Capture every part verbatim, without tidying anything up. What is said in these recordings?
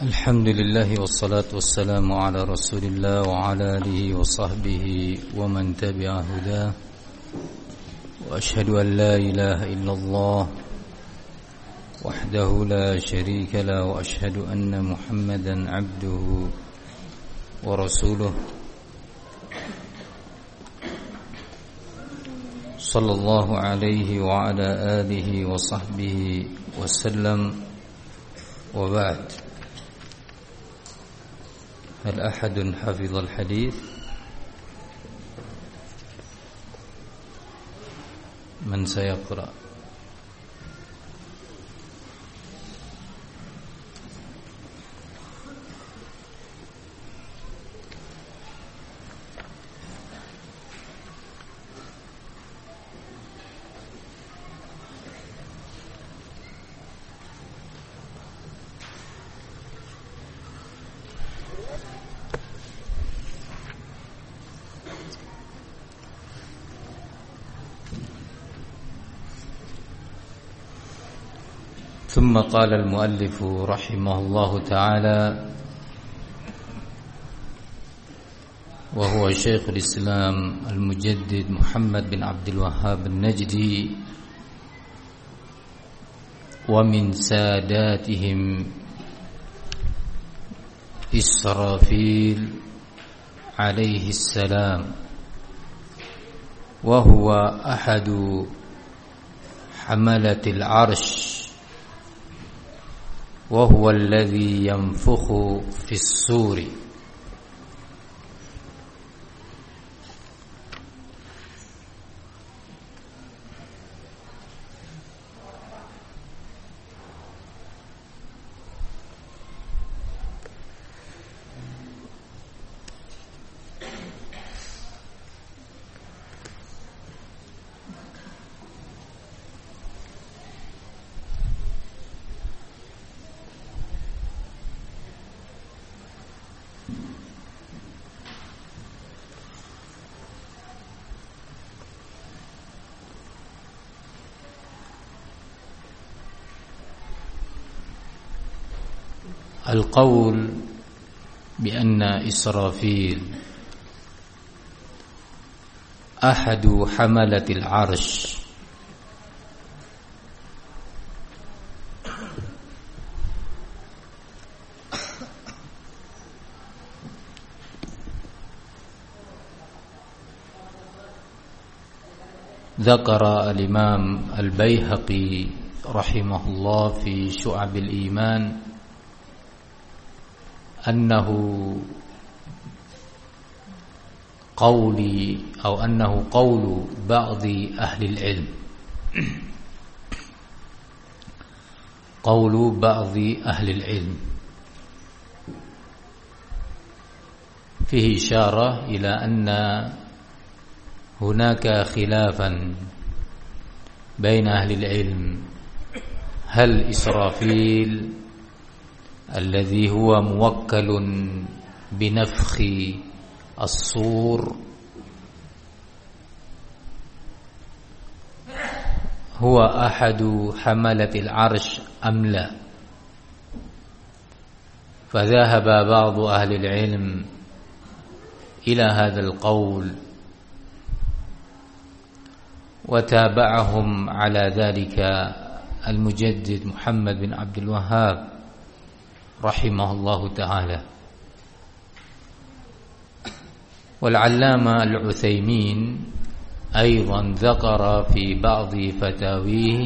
الحمد لله والصلاة والسلام على رسول الله وعلى آله وصحبه ومن تبع هداه وأشهد أن لا إله إلا الله وحده لا شريك له وأشهد أن محمدا عبده ورسوله صلى الله عليه وعلى آله وصحبه وسلم وبعد. هل أحد حفظ الحديث؟ من سيقرأ؟ ثم قال المؤلف رحمه الله تعالى وهو شيخ الإسلام المجدد محمد بن عبد الوهاب النجدي ومن ساداتهم إسرافيل عليه السلام، وهو أحد حملة العرش، وهو الذي ينفخ في الصور. القول بأن إسرافيل أحد حملة العرش ذكر الإمام البيهقي رحمه الله في شعب الإيمان أنه قولي أو أنه قول بعض أهل العلم قول بعض أهل العلم فيه إشارة إلى أن هناك خلافا بين أهل العلم، هل إسرافيل الذي هو موكل بنفخ الصور هو أحد حملة العرش أم لا؟ فذهب بعض أهل العلم إلى هذا القول، وتابعهم على ذلك المجدد محمد بن عبد الوهاب رحمه الله تعالى. والعلامة العثيمين أيضا ذكر في بعض فتاويه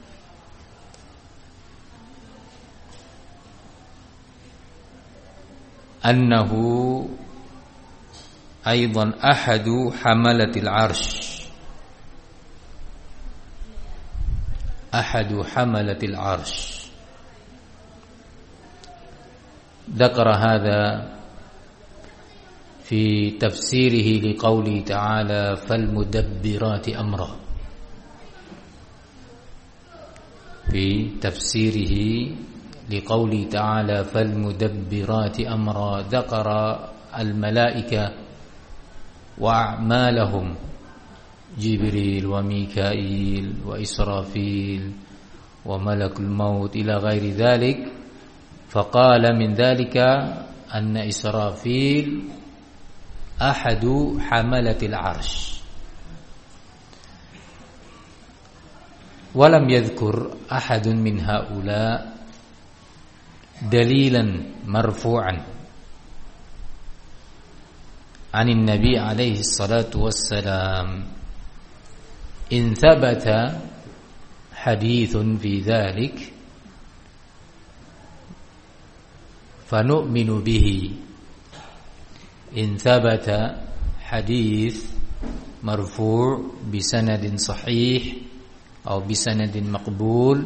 أنه أيضا أحد حملة العرش أحد حملة العرش ذكر هذا في تفسيره لقوله تعالى فالمدبرات أمرا، في تفسيره لقوله تعالى فالمدبرات أمرا ذكر الملائكة وأعمالهم جبريل وميكائيل وإسرافيل وملك الموت إلى غير ذلك، faqala min dhalika anna Israfil ahadu hamalatil arsh. Walam yadhkur ahadun min haula dalilan marfu'an anin nabi alaihi salatu wassalam. In thabata hadithun fi dhalik fanu'minu bihi. In thabata hadith marfu' bisanadin sahih atau bisanadin maqbul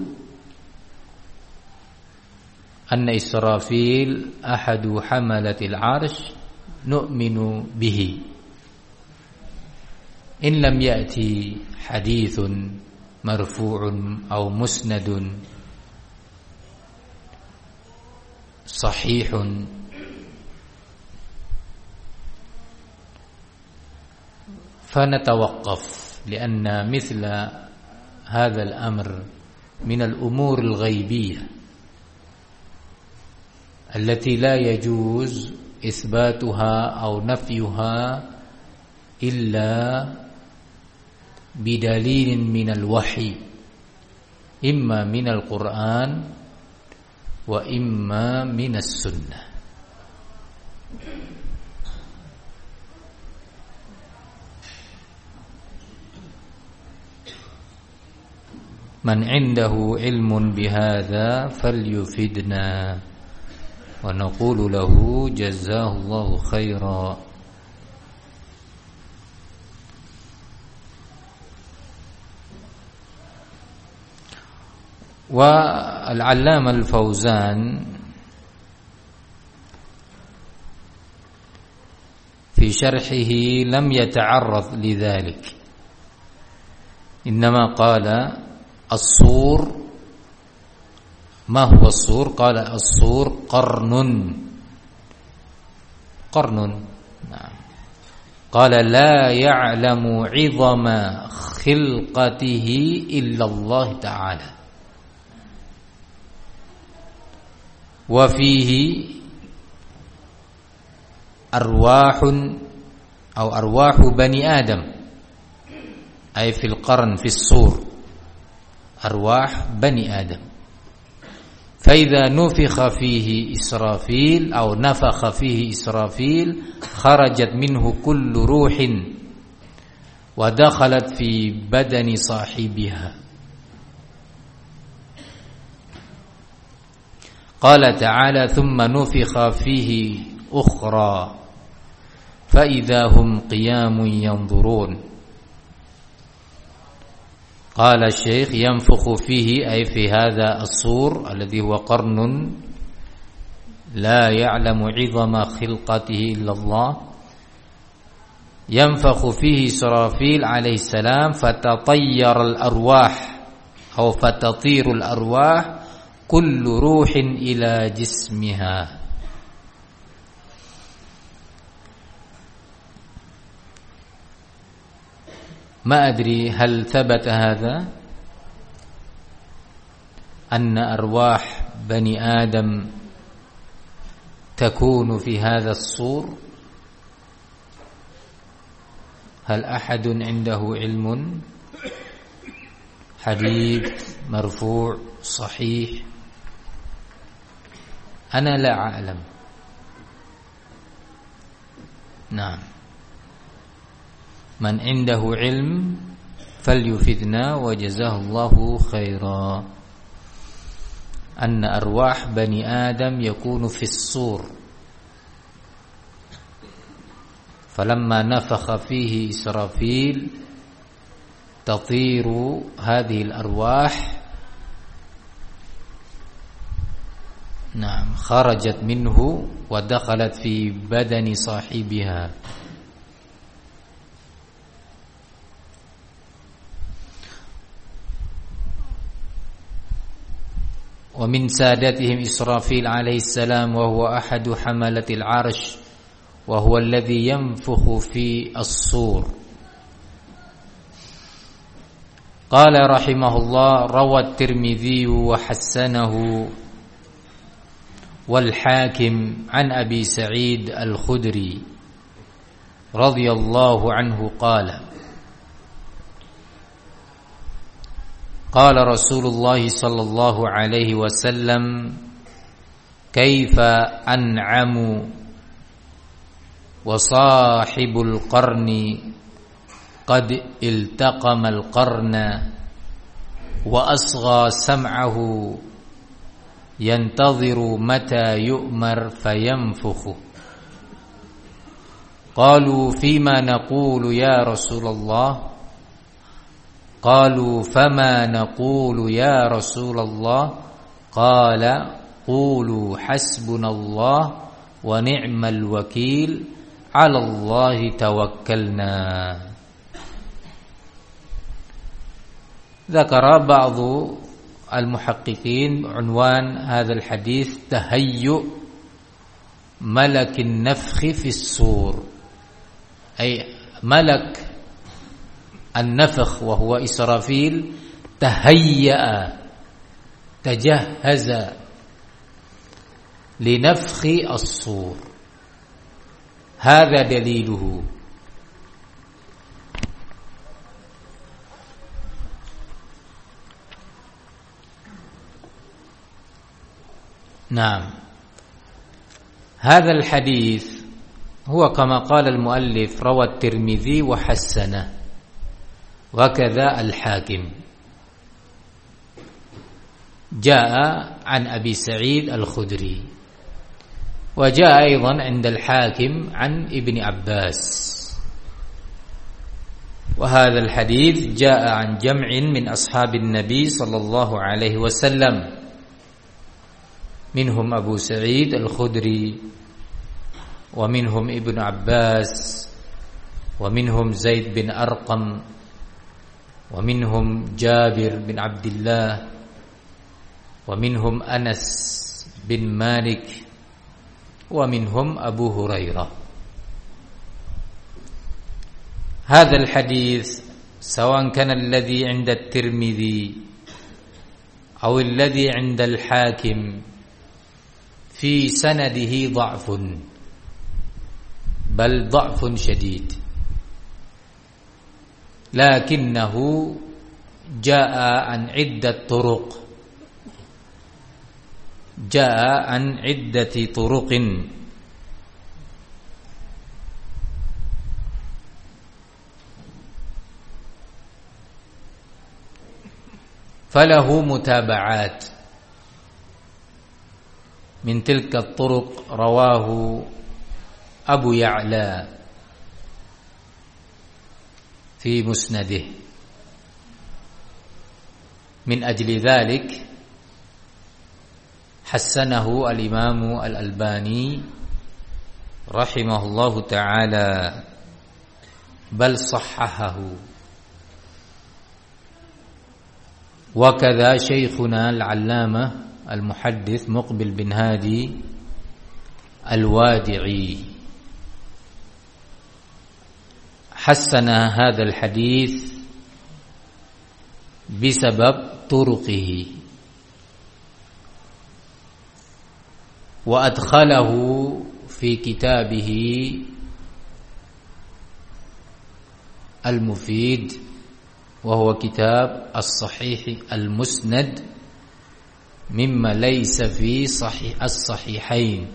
anna Israfil ahadu hamalatil arsh nu'minu bihi. In lam ya'ti hadithun marfu'un aw musnadun sahihun fanatawaqqaf lianna mithla هذا الأمر من الأمور الغيبية التي لا يجوز إثباتها أو نفيها إلا بدليل من الوحي إما من القرآن وإما من السنة. Man indahu ilmun bihadza falyufidna wa naqulu lahu jazaahullahu khaira. Wa al-'allama al-Fawzan fi syarhihi lam yata'arrad lidzalik, innama qala as-sur. Ma huwa as-sur? Qala as-sur qarnun. Qarnun. Nah. Qala la ya'lamu 'idhama khilqatihi illa Allah ta'ala. Wa fihi arwahun aw arwahu bani Adam, ay fil qarn fis sur. أرواح بني آدم. فإذا نفخ فيه إسرافيل أو نفخ فيه إسرافيل خرجت منه كل روح ودخلت في بدن صاحبها. قال تعالى ثم نفخ فيه أخرى فإذا هم قيام ينظرون. قال الشيخ ينفخ فيه أي في هذا الصور الذي هو قرن لا يعلم عظم خلقته إلا الله. ينفخ فيه إسرافيل عليه السلام فتطير الأرواح أو فتطير الأرواح كل روح إلى جسمها. ما أدري هل ثبت هذا أن أرواح بني آدم تكون في هذا الصور؟ هل أحد عنده علم حديث مرفوع صحيح؟ أنا لا أعلم. نعم. Man indahu ilm falyufidna wa jazahullahu khaira. Anna arwah bani Adam yakunu fis sur. Falamma nafakha fihi Israfil tatiru hadhihi al-arwah. Naam, kharajat minhu wa dakhalat fi badani sahibiha. Wa min sadatihim Israfil alaihi salam wa huwa ahadu hamalatil arsh wa huwa alladhi yanfukhu fi as-sur. Qala rahimahullah rawa at-Tirmidzi wa hassanahu والحاكم عن أبي سعيد الخدري رضي الله عنه قال قال رسول الله صلى الله عليه وسلم كيف أنعم وصاحب القرن قد التقم القرن وأصغى سمعه ينتظر متى يؤمر فينفخ قالوا فيما نقول يا رسول الله قالوا فما نقول يا رسول الله قال قولوا حسبنا الله ونعم الوكيل على الله توكلنا. ذكر بعض المحققين عنوان هذا الحديث تهيؤ ملك النفخ في الصور، أي ملك النفخ وهو إسرافيل تهيأ تجهز لنفخ الصور، هذا دليله. نعم، هذا الحديث هو كما قال المؤلف روى الترمذي وحسنه وكذا الحاكم، جاء عن أبي سعيد الخدري، وجاء أيضا عند الحاكم عن ابن عباس. وهذا الحديث جاء عن جمع من أصحاب النبي صلى الله عليه وسلم، منهم أبو سعيد الخدري، ومنهم ابن عباس، ومنهم زيد بن أرقم، ومنهم جابر بن عبد الله، ومنهم أنس بن مالك، ومنهم أبو هريرة. هذا الحديث سواء كان الذي عند الترمذي أو الذي عند الحاكم في سنده ضعف، بل ضعف شديد، لكنه جاء عن عدة طرق، جاء عن عدة طرق فله متابعات. من تلك الطرق رواه أبو يعلى في مسنده، من أجل ذلك حسنه الإمام الألباني رحمه الله تعالى، بل صححه، وكذا شيخنا العلامة المحدث مقبل بن هادي الوادعي حسن هذا الحديث بسبب طرقه، وأدخله في كتابه المفيد، وهو كتاب الصحيح المسند مما ليس في صحيح الصحيحين.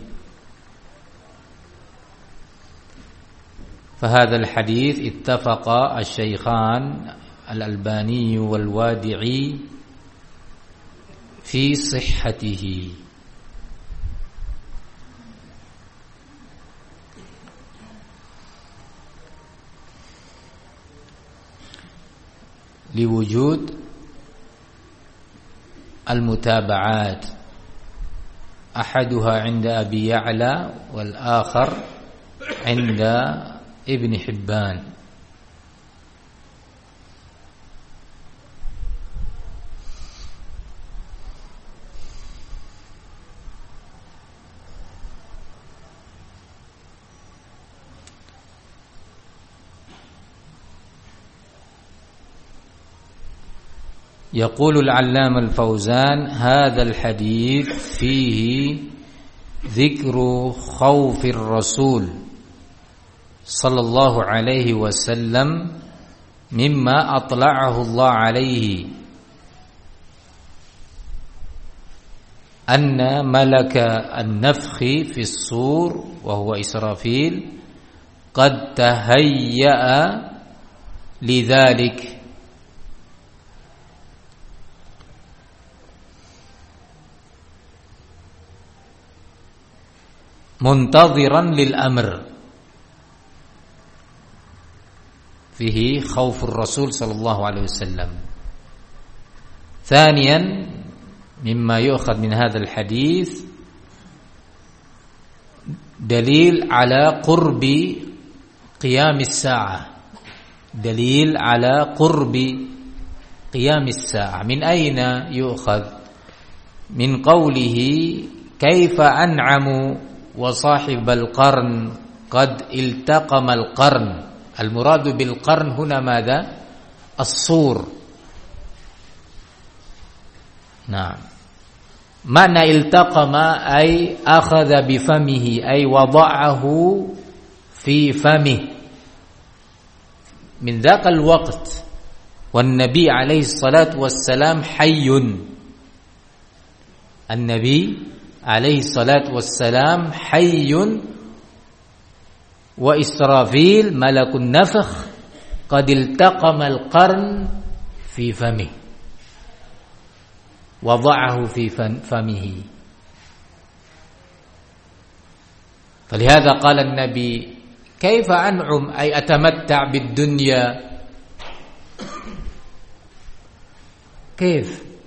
فهذا الحديث اتفق الشيخان الألباني والوادعي في صحته. لوجود المتابعات، أحدها عند أبي يعلى والآخر عند ابن حبان. يقول العلامة الفوزان: هذا الحديث فيه dzikru khaufir rasul sallallahu alaihi wasallam mimma atla'ahu Allah alaihi anna malaka an-nafkhi fi as-sur wa huwa Israfil qad tahayya'a lidzalik muntadhiran lil amr fihi khaufur rasul sallallahu alaihi wasallam. Thaniyan mimma yu'khadh min hadzal hadits dalil ala qurbi qiyamis sa'ah, dalil ala qurbi qiyamis sa'ah. Min aina yu'khadh? Min qawlihi kaifa an'amu wa sahibal qarn qad iltaqamal qarn. Al-muradu bil qarn huna madha? As-sur. Nah, makna iltaqama ay akhadha bi famihi ay wada'ahu fi famihi min dzakal waqt wan nabi alaihi salatu wassalam hayyun. An-nabi alaihi salatu wassalam hayyun wa Israfil malakun nafakh qad iltaqama al-qarn fi famihi wada'ahu fi famihi. فلهذا قال النبي كيف أنعم أي أتمتع بالدنيا كيف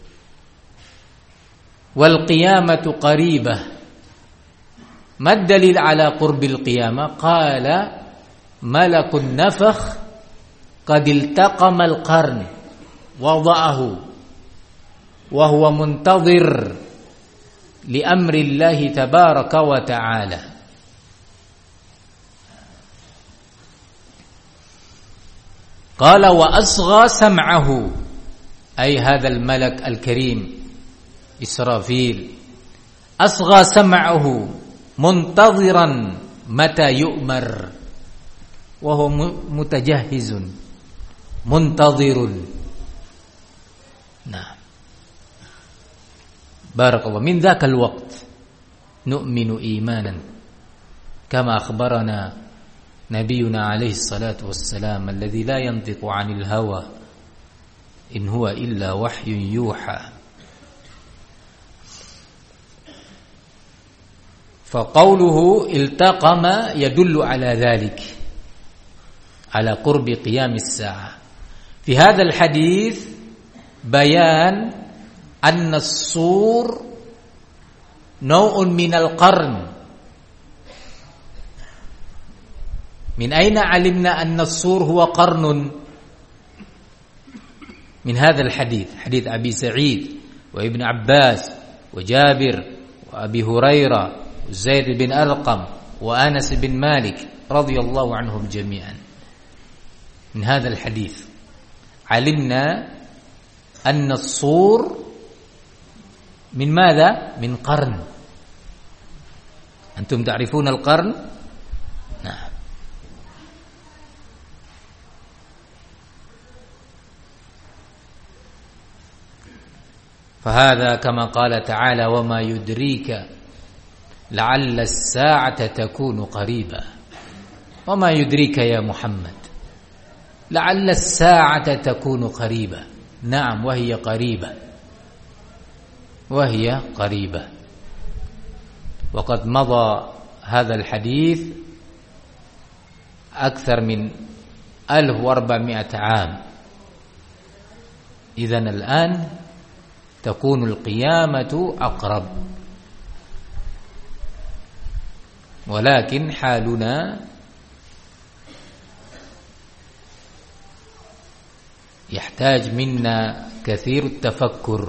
والقيامة قريبة. ما الدليل على قرب القيامة؟ قال ملك النفخ قد التقم القرن وضعه وهو منتظر لأمر الله تبارك وتعالى. قال وأصغى سمعه أي هذا الملك الكريم إسرافيل أصغى سمعه منتظرا متى يؤمر وهو متجهز منتظر. نعم بارك الله. من ذاك الوقت نؤمن إيمانا كما أخبرنا نبينا عليه الصلاة والسلام الذي لا ينطق عن الهوى إن هو إلا وحي يوحى. فقوله التقم يدل على ذلك، على قرب قيام الساعة. في هذا الحديث بيان أن الصور نوع من القرن. من أين علمنا أن الصور هو قرن؟ من هذا الحديث، حديث أبي سعيد وابن عباس وجابر وأبي هريرة وزيد بن أرقم وأنس بن مالك رضي الله عنهم جميعا. من هذا الحديث علمنا أن الصور من ماذا؟ من قرن. أنتم تعرفون القرن؟ نعم. فهذا كما قال تعالى وما يدريك لعل الساعة تكون قريبا. وما يدريك يا محمد لعل الساعة تكون قريبا. نعم وهي قريبة، وهي قريبة. وقد مضى هذا الحديث أكثر من ألف وأربعمائة عام. إذن الآن تكون القيامة أقرب، ولكن حالنا يحتاج منا كثير التفكر.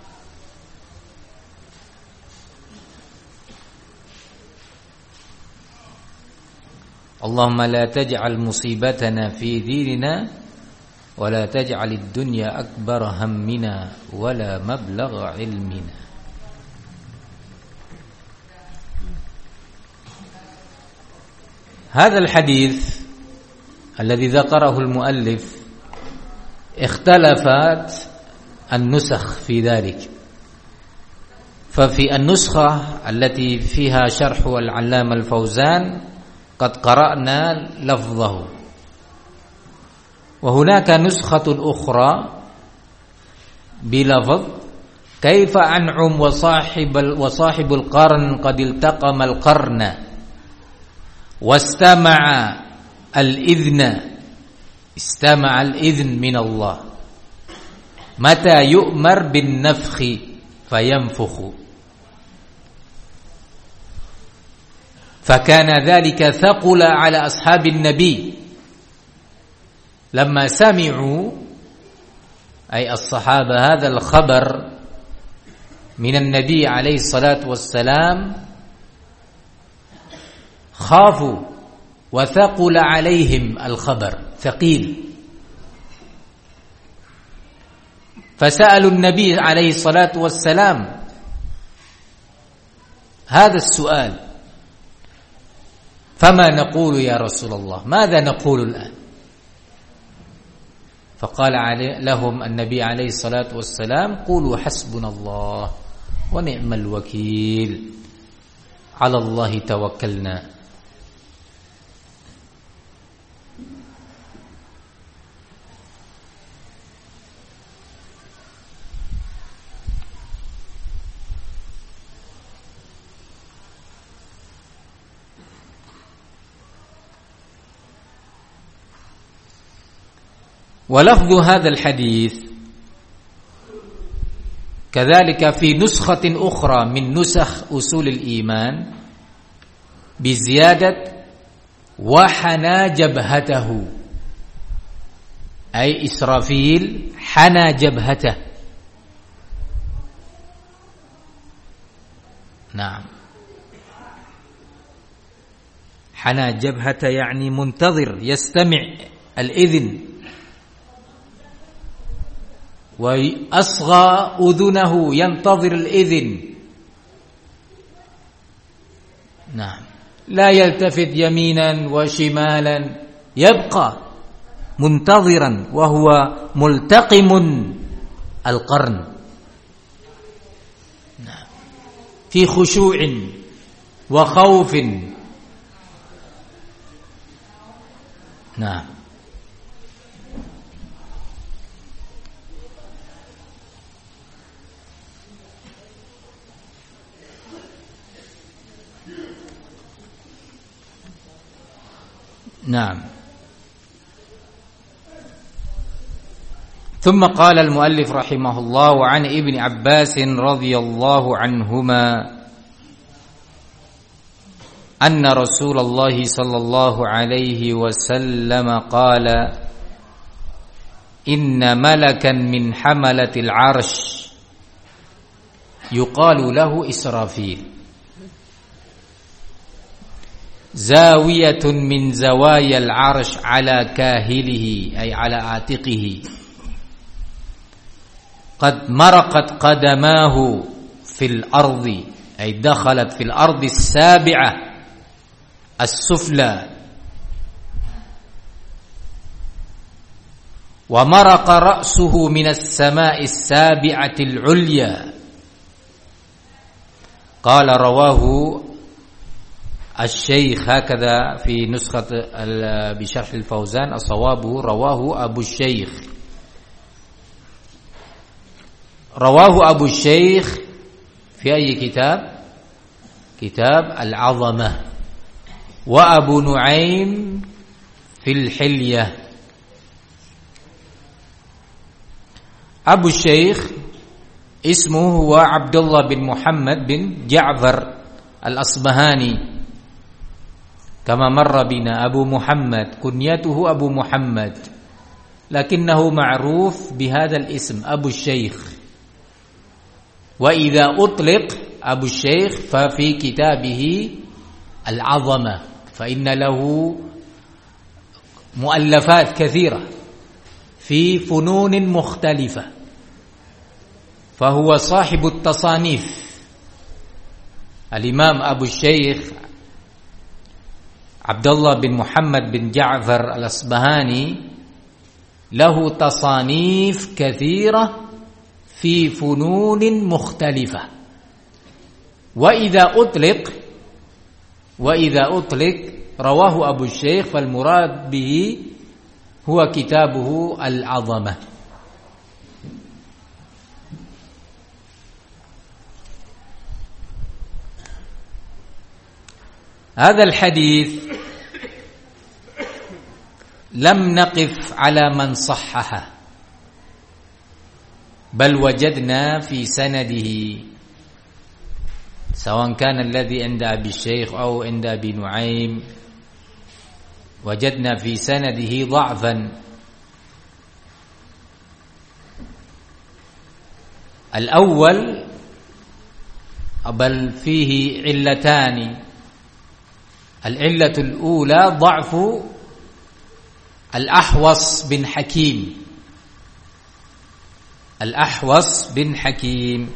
اللهم لا تجعل مصيبتنا في ديننا ولا تجعل الدنيا أكبر همنا ولا مبلغ علمنا. هذا الحديث الذي ذكره المؤلف اختلفت النسخ في ذلك، ففي النسخة التي فيها شرح العلامة الفوزان قد قرأنا لفظه، وهناك نسخة أخرى بلفظ كيف أنعم وصاحب وصاحب القرن قد التقم القرن واستمع الإذن استمع الإذن من الله متى يؤمر بالنفخ فينفخ، فكان ذلك ثقل على أصحاب النبي لما سمعوا أي الصحابة هذا الخبر من النبي عليه الصلاة والسلام خافوا وثقل عليهم الخبر ثقيل، فسألوا النبي عليه الصلاة والسلام هذا السؤال: فما نقول يا رسول الله؟ ماذا نقول الآن؟ فقال لهم النبي عليه الصلاة والسلام: قولوا حسبنا الله ونعم الوكيل، على الله توكلنا. ولفظ هذا الحديث كذلك في نسخة أخرى من نسخ أصول الإيمان بزيادة وحنى جبهته، أي إسرافيل حنى جبهته. نعم، حنى جبهته يعني منتظر يستمع الإذن، وأصغى أذنه ينتظر الإذن. نعم، لا يلتفت يمينا وشمالا، يبقى منتظرا وهو ملتقم القرن. نعم، في خشوع وخوف. نعم، نعم. ثم قال المؤلف رحمه الله: وعن ابن عباس رضي الله عنهما أن رسول الله صلى الله عليه وسلم قال: إن ملكا من حملة العرش يقال له إسرافيل زاوية من زوايا العرش على كاهله أي على عاتقه، قد مرقت قدماه في الأرض أي دخلت في الأرض السابعة السفلى، ومرق رأسه من السماء السابعة العليا. قال رواه الشيخ هكذا في نسخة بشرح الفوزان، الصواب رواه أبو الشيخ، رواه أبو الشيخ في أي كتاب؟ كتاب العظمة، وأبو نعيم في الحلية. أبو الشيخ اسمه هو عبد الله بن محمد بن جعفر الأصبهاني كما مر بنا، أبو محمد كنيته أبو محمد، لكنه معروف بهذا الاسم أبو الشيخ. وإذا أطلق أبو الشيخ ففي كتابه العظمة، فإن له مؤلفات كثيرة في فنون مختلفة، فهو صاحب التصانيف. الإمام أبو الشيخ عبد الله بن محمد بن جعفر الأصبهاني له تصانيف كثيرة في فنون مختلفة، وإذا أطلق وإذا أطلق رواه أبو الشيخ فالمراد به هو كتابه العظمة. هذا الحديث لم نقف على من صححه، بل وجدنا في سنده سواء كان الذي عند أبي الشيخ أو عند أبي نعيم، وجدنا في سنده ضعفا. الأول بل فيه علتان. العلة الأولى ضعف الأحوص بن حكيم الأحوص بن حكيم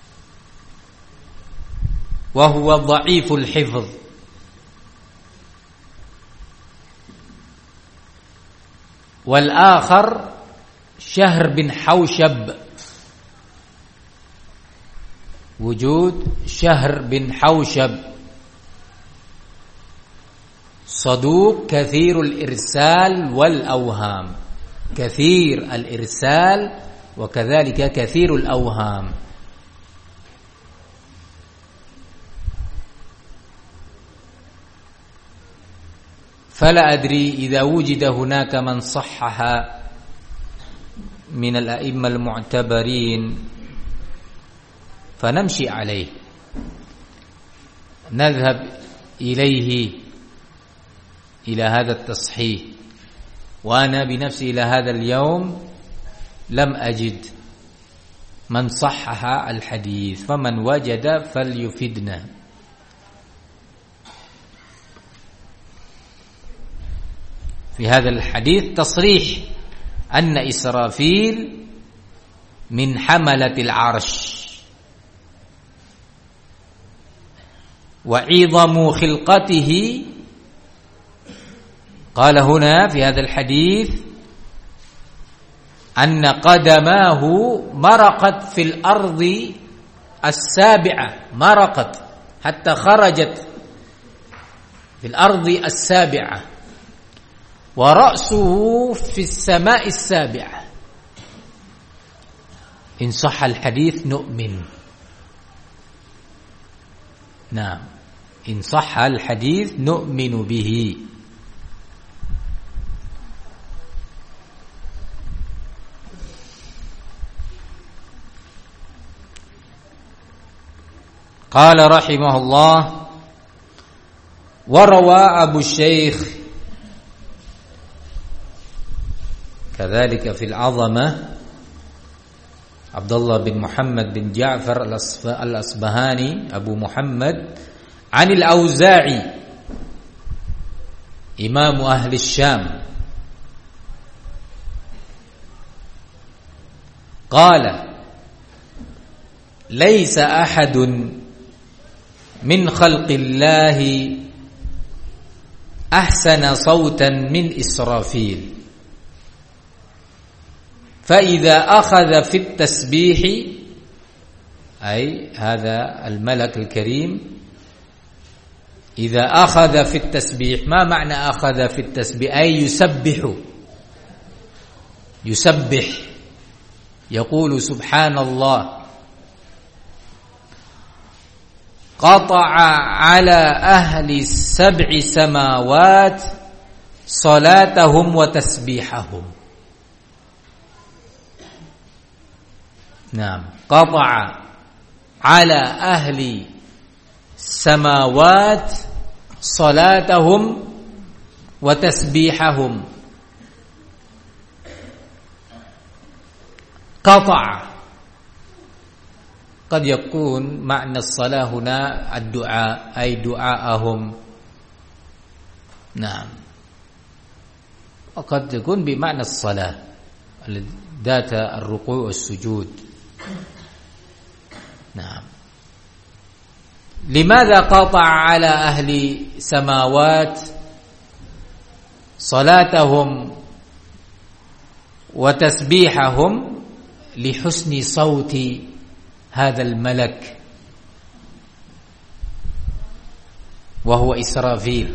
وهو ضعيف الحفظ، والآخر شهر بن حوشب، وجود شهر بن حوشب صدوق كثير الإرسال والأوهام، كثير الإرسال وكذلك كثير الأوهام. فلا أدري إذا وجد هناك من صحح من الأئمة المعتبرين فنمشي عليه، نذهب إليه إلى هذا التصحيح. وأنا بنفسي إلى هذا اليوم لم أجد من صحح الحديث، فمن وجد فليفيدنا. في هذا الحديث تصريح أن إسرافيل من حملة العرش، وعظم خلقته. قال هنا في هذا الحديث أن قدماه مرقت في الأرض السابعة، مرقت حتى خرجت في الأرض السابعة، ورأسه في السماء السابعة. إن صح الحديث نؤمن. نعم، إن صح الحديث نؤمن به. قال رحمه الله: وروى أبو الشيخ كذلك في العظمة عبد الله بن محمد بن جعفر الأصبهاني أبو محمد عن الأوزاعي إمام أهل الشام قال: ليس أحد من خلق الله أحسن صوتا من إسرافيل، فإذا أخذ في التسبيح، أي هذا الملك الكريم إذا أخذ في التسبيح. ما معنى أخذ في التسبيح؟ أي يسبح، يسبح يقول سبحان الله. قطع على أهل السبع سماوات صلاتهم وتسبيحهم. نعم، قطع على أهل السماوات صلاتهم وتسبيحهم. قطع قد يكون معنى الصلاة هنا الدعاء، أي دعاءهم. نعم، وقد تكون بمعنى الصلاة ذات الركوع والسجود. نعم. لماذا قطع على أهل سماوات صلاتهم وتسبيحهم لحسن صوت هذا الملك وهو إسرافيل.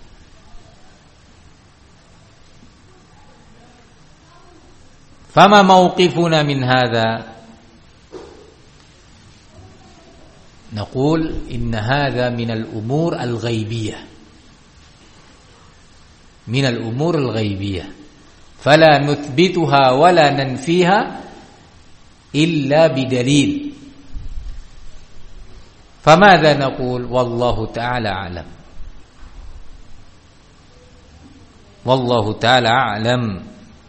فما موقفنا من هذا؟ نقول إن هذا من الأمور الغيبية، من الأمور الغيبية، فلا نثبتها ولا ننفيها إلا بدليل. فماذا نقول؟ والله تعالى أعلم، والله تعالى أعلم.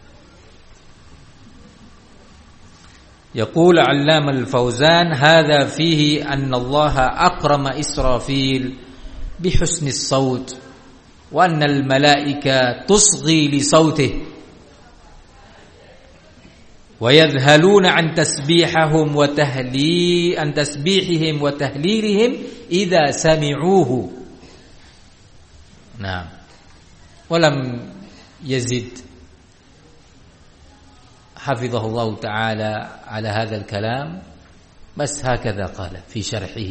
يقول علامة الفوزان: هذا فيه أن الله أكرم إسرافيل بحسن الصوت، وأن الملائكة تصغي لصوته ويذهلون عن تسبيحهم وتهلي عن تسبيحهم وتهليلهم إذا سمعوه. نعم. ولم يزد حفظه الله تعالى على هذا الكلام، بس هكذا قال في شرحه.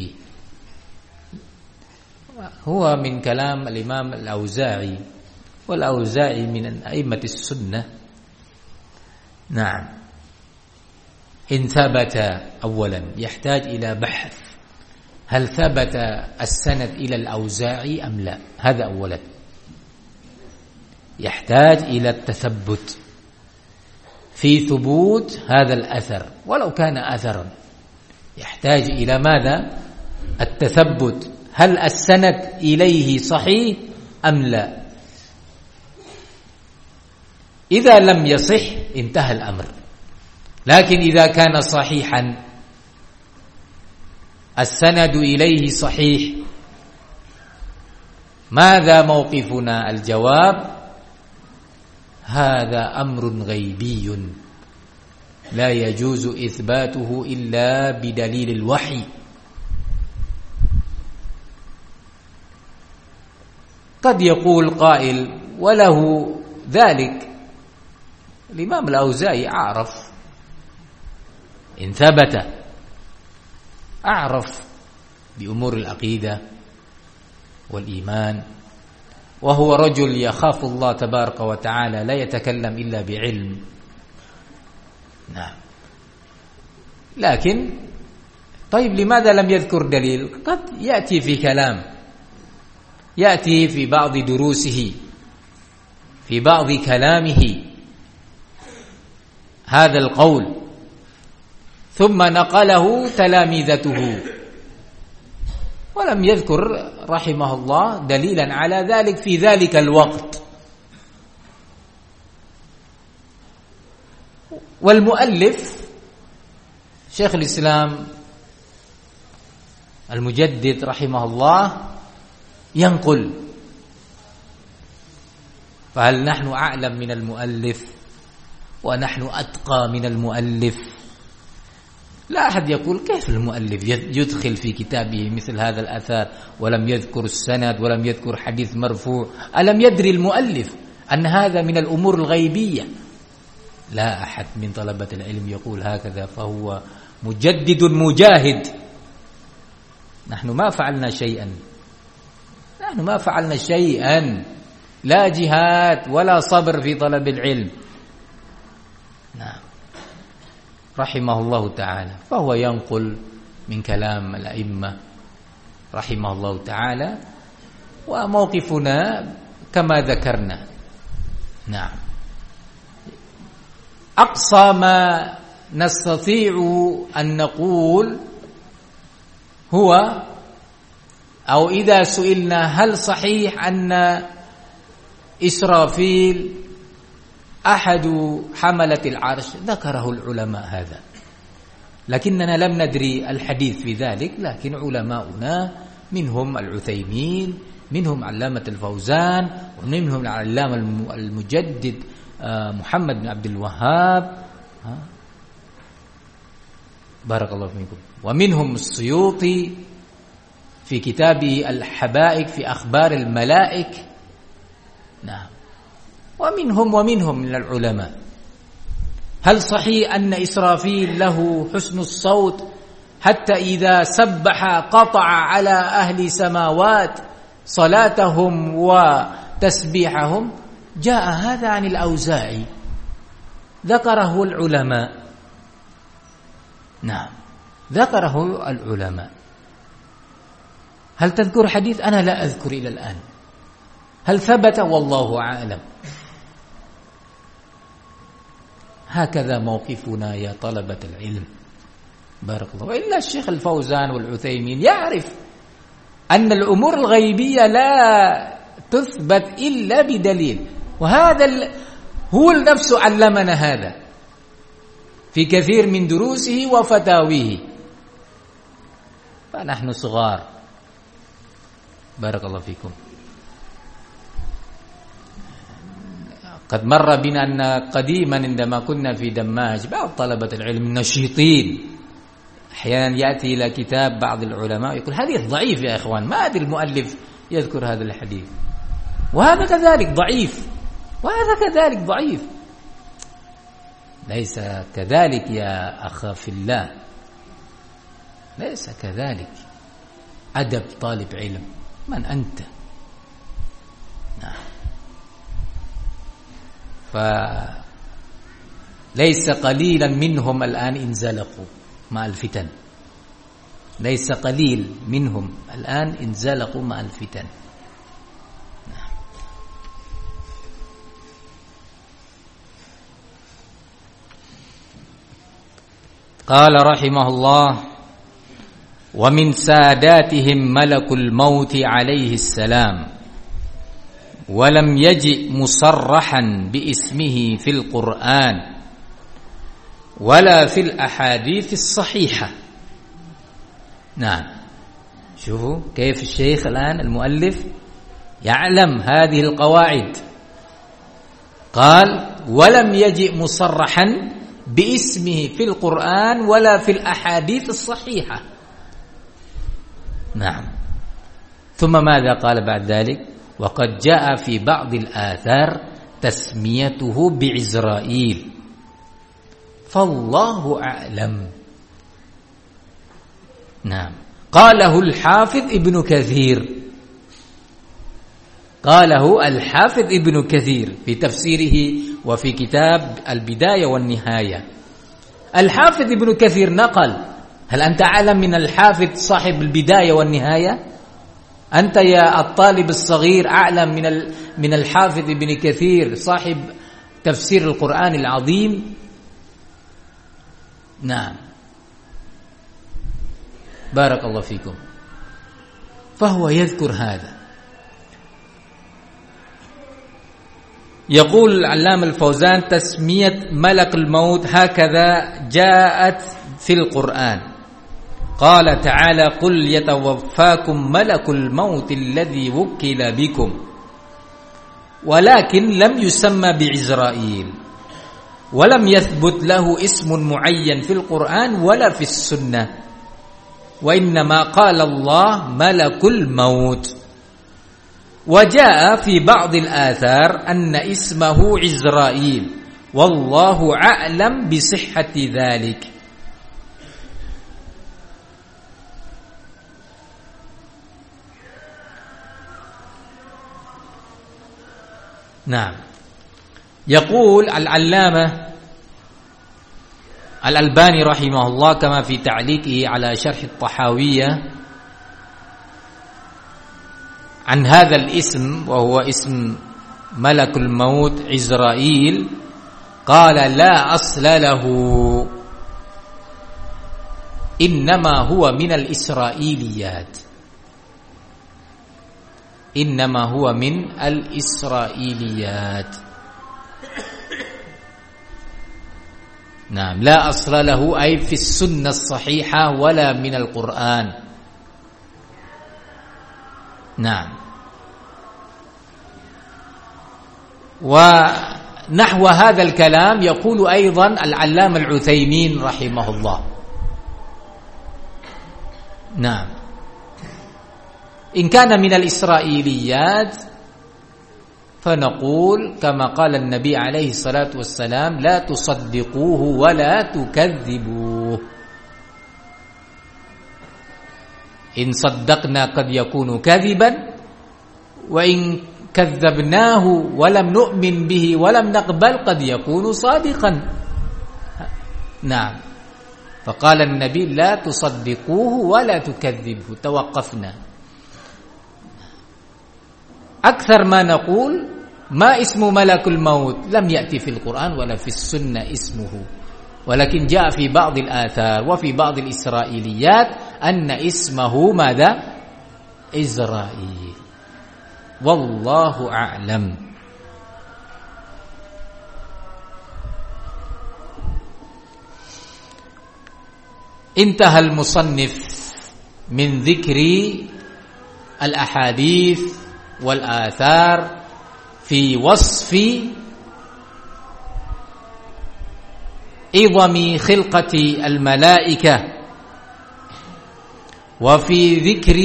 هو من كلام الإمام الأوزاعي، والأوزاعي من أئمة السنة. نعم. إن ثبت، أولا يحتاج إلى بحث، هل ثبت السند إلى الأوزاعي أم لا؟ هذا أولا يحتاج إلى التثبت في ثبوت هذا الأثر، ولو كان أثرا يحتاج إلى ماذا؟ التثبت، هل السند إليه صحيح أم لا؟ إذا لم يصح انتهى الأمر. لكن إذا كان صحيحا، السند إليه صحيح، ماذا موقفنا؟ الجواب: هذا أمر غيبي لا يجوز إثباته إلا بدليل الوحي. قد يقول قائل: وله ذلك الإمام الأوزاعي أعرف، إن ثبت أعرف بأمور العقيدة والإيمان، وهو رجل يخاف الله تبارك وتعالى، لا يتكلم إلا بعلم. نعم. لكن طيب لماذا لم يذكر دليل؟ قد يأتي في كلام، يأتي في بعض دروسه، في بعض كلامه هذا القول، ثم نقله تلامذته، ولم يذكر رحمه الله دليلا على ذلك في ذلك الوقت. والمؤلف شيخ الإسلام المجدد رحمه الله ينقل، فهل نحن أعلم من المؤلف ونحن أتقى من المؤلف؟ لا أحد يقول كيف المؤلف يدخل في كتابه مثل هذا الأثار ولم يذكر السند ولم يذكر حديث مرفوع؟ ألم يدري المؤلف أن هذا من الأمور الغيبية؟ لا أحد من طلبة العلم يقول هكذا، فهو مجدد مجاهد. نحن ما فعلنا شيئا، نحن ما فعلنا شيئا، لا جهاد ولا صبر في طلب العلم. نعم. رحمه الله تعالى، فهو ينقل من كلام الأئمة رحمه الله تعالى، وموقفنا كما ذكرنا. نعم. أقصى ما نستطيع أن نقول هو، أو إذا سئلنا هل صحيح أن إسرافيل أحد حملة العرش، ذكره العلماء هذا، لكننا لم ندري الحديث في ذلك. لكن علماؤنا منهم العثيمين، منهم علامة الفوزان، ومنهم العلامة المجدد محمد بن عبد الوهاب، بارك الله فيكم، ومنهم السيوطي في كتابه الحبائك في أخبار الملائك. نعم. ومنهم ومنهم من العلماء. هل صحيح أن إسرافيل له حسن الصوت حتى إذا سبح قطع على أهل سماوات صلاتهم وتسبيحهم؟ جاء هذا عن الأوزاعي ذكره العلماء. نعم ذكره العلماء. هل تذكر حديث؟ أنا لا أذكر إلى الآن. هل ثبت؟ والله أعلم. هكذا موقفنا يا طلبة العلم، بارك الله. وإلا الشيخ الفوزان والعثيمين يعرف أن الأمور الغيبية لا تثبت إلا بدليل، وهذا هو نفسه علمنا هذا في كثير من دروسه وفتاويه. فنحن صغار، بارك الله فيكم. قد مر بنا أن قديما عندما كنا في دماج بعض طلبة العلم نشيطين أحيانا يأتي إلى كتاب بعض العلماء يقول حديث ضعيف يا إخوان، ما أدري المؤلف يذكر هذا الحديث، وهذا كذلك ضعيف، وهذا كذلك ضعيف. ليس كذلك يا أخ في الله، ليس كذلك. أدب طالب علم. من أنت؟ نعم. فليس قليلا منهم الآن انزلقوا مع الفتن، ليس قليل منهم الآن انزلقوا مع الفتن. نعم. قال رحمه الله: ومن ساداتهم ملك الموت عليه السلام، ولم يجئ مصرحا باسمه في القرآن ولا في الأحاديث الصحيحة. نعم، شوفوا كيف الشيخ الآن المؤلف يعلم هذه القواعد. قال: ولم يجئ مصرحا باسمه في القرآن ولا في الأحاديث الصحيحة. نعم. ثم ماذا قال بعد ذلك؟ وقد جاء في بعض الآثار تسميته بعزرائيل، فالله أعلم. نعم. قاله الحافظ ابن كثير، قاله الحافظ ابن كثير في تفسيره وفي كتاب البداية والنهاية. الحافظ ابن كثير نقل. هل أنت أعلم من الحافظ صاحب البداية والنهاية؟ أنت يا الطالب الصغير أعلم من من الحافظ ابن كثير صاحب تفسير القرآن العظيم؟ نعم، بارك الله فيكم. فهو يذكر هذا. يقول العلامة الفوزان: تسمية ملك الموت هكذا جاءت في القرآن. قال تعالى: قل يتوفاكم ملك الموت الذي وكل بكم، ولكن لم يسمى بعزرائيل، ولم يثبت له اسم معين في القرآن ولا في السنة، وإنما قال الله ملك الموت. وجاء في بعض الآثار أن اسمه عزرائيل، والله أعلم بصحة ذلك. نعم. يقول العلامة الألباني رحمه الله كما في تعليقه على شرح الطحاوية عن هذا الاسم، وهو اسم ملك الموت عزرائيل، قال: لا أصل له، إنما هو من الإسرائيليات، إنما هو من الإسرائيليات. نعم، لا أصل له أي في السنة الصحيحة ولا من القرآن. نعم. ونحو هذا الكلام يقول أيضا العلامة العثيمين رحمه الله. نعم. إن كان من الإسرائيليات فنقول كما قال النبي عليه الصلاة والسلام لا تصدقوه ولا تكذبوه إن صدقنا قد يكون كذبا وإن كذبناه ولم نؤمن به ولم نقبل قد يكون صادقا. نعم. فقال النبي لا تصدقوه ولا تكذبوه. توقفنا. أكثر ما نقول ما اسم ملك الموت لم يأتي في القرآن ولا في السنة اسمه، ولكن جاء في بعض الآثار وفي بعض الإسرائيليات أن اسمه ماذا؟ إزرائيل. والله أعلم. انتهى المصنف من ذكر الأحاديث والآثار في وصف عظم خلقة الملائكة وفي ذكر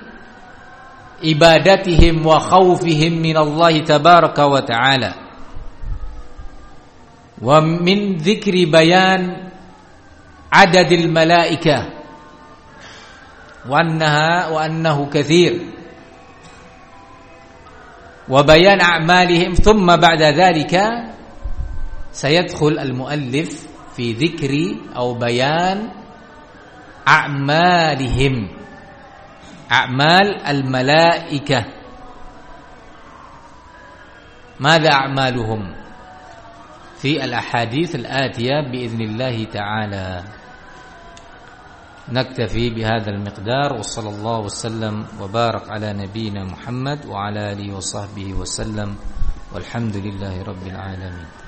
عبادتهم وخوفهم من الله تبارك وتعالى ومن ذكر بيان عدد الملائكة وأنها وأنه كثير وبيان أعمالهم. ثم بعد ذلك سيدخل المؤلف في ذكر أو بيان أعمالهم، أعمال الملائكة. ماذا أعمالهم في الأحاديث الآتية بإذن الله تعالى. نكتفي بهذا المقدار، وصلى الله وسلم وبارك على نبينا محمد وعلى آله وصحبه وسلم، والحمد لله رب العالمين.